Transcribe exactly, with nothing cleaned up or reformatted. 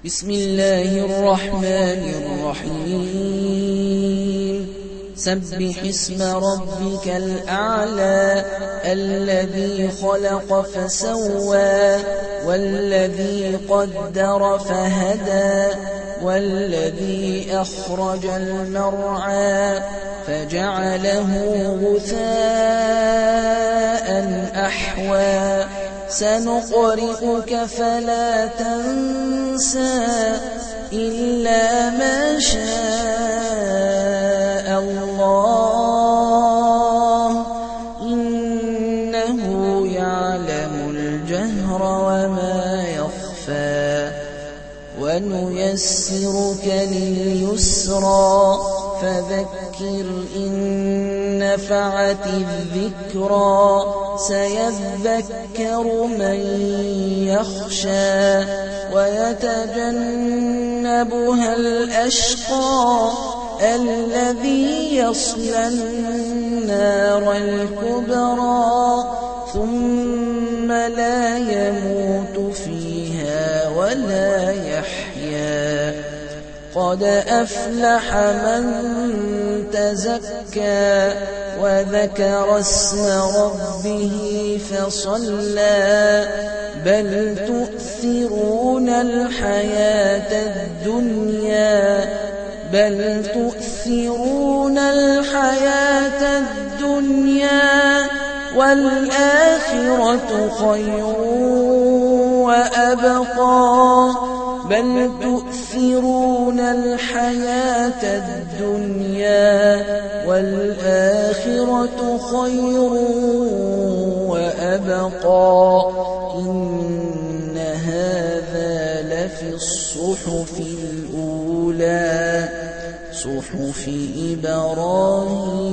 بسم الله الرحمن الرحيم سبح اسم ربك الأعلى الذي خلق فسوى والذي قدر فهدى والذي أخرج المرعى فجعله غثاء أحوى سنقرئك فلا تنسى إلا ما شاء الله إنه يعلم الجهر وما يخفى ونيسرك لليسرى فذكر إن نفعت الذكرى سيذكر من يخشى ويتجنبها الأشقى الذي يصلى النار الكبرى ثم لا يموت فيها ولا يحيا قد أفلح من تزكى وذكر اسم ربه فصلى بل تؤثرون الحياة الدنيا بل تؤثرون الحياة الدنيا والآخرة خير وأبقى بل تؤثرون الحياة الدنيا والآخرة خير وأبقى إن هذا لفي الصحف الأولى صحف إبراهيم